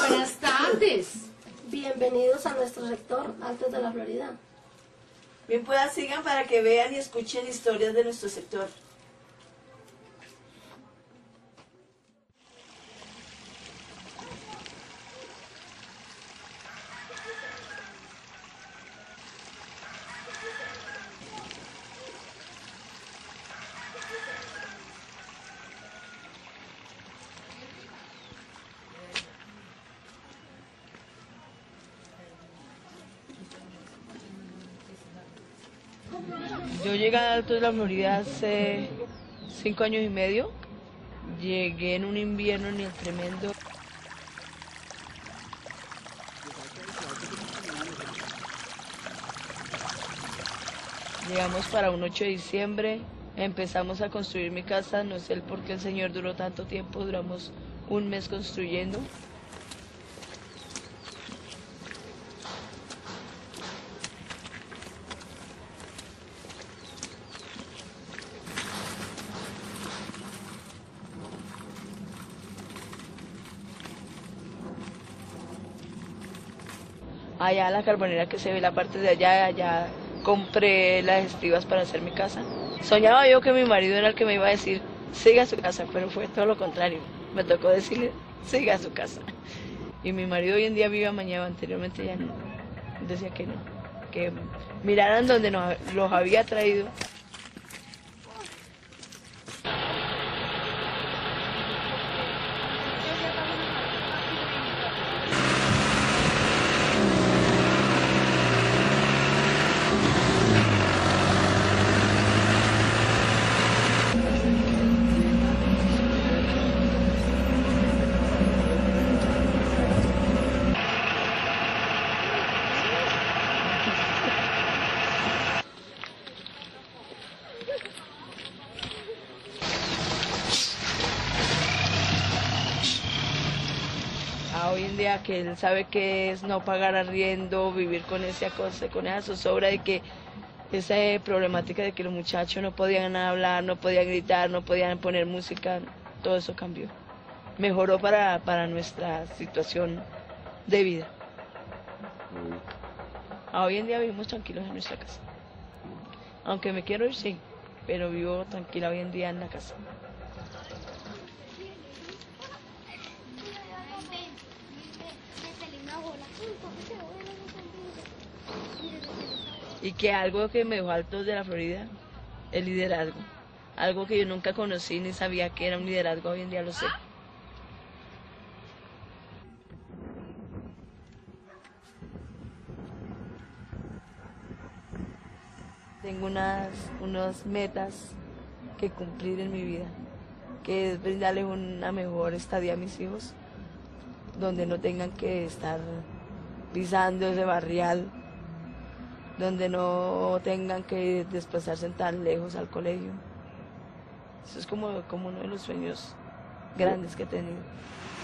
Buenas tardes. Bienvenidos a nuestro sector Altos de la Florida. Bien puedan sigan para que vean y escuchen historias de nuestro sector. Yo llegué a Altos de la Florida hace 5 años y medio. Llegué en un invierno ni el tremendo. Llegamos para un 8 de diciembre, empezamos a construir mi casa, no sé el por qué el Señor duró tanto tiempo, duramos un mes construyendo. Allá la carbonera que se ve la parte de allá compré las estribas para hacer mi casa. Soñaba yo que mi marido era el que me iba a decir, siga a su casa, pero fue todo lo contrario. Me tocó decirle, siga a su casa. Y mi marido hoy en día vive amañado, anteriormente ya no. Decía que no, que miraran donde los había traído. Hoy en día que él sabe que es no pagar arriendo, vivir con esa cosa, con esa zozobra de que esa problemática de que los muchachos no podían hablar, no podían gritar, no podían poner música, todo eso cambió. Mejoró para nuestra situación de vida. Hoy en día vivimos tranquilos en nuestra casa. Aunque me quiero ir, sí, pero vivo tranquila hoy en día en la casa. Y que algo que me dejó Altos de la Florida, el liderazgo. Algo que yo nunca conocí ni sabía que era un liderazgo, hoy en día lo sé. Tengo unas metas que cumplir en mi vida, que es brindarles una mejor estadía a mis hijos, donde no tengan que estar pisando ese barrial, donde no tengan que desplazarse tan lejos al colegio. Eso es como uno de los sueños grandes que he tenido.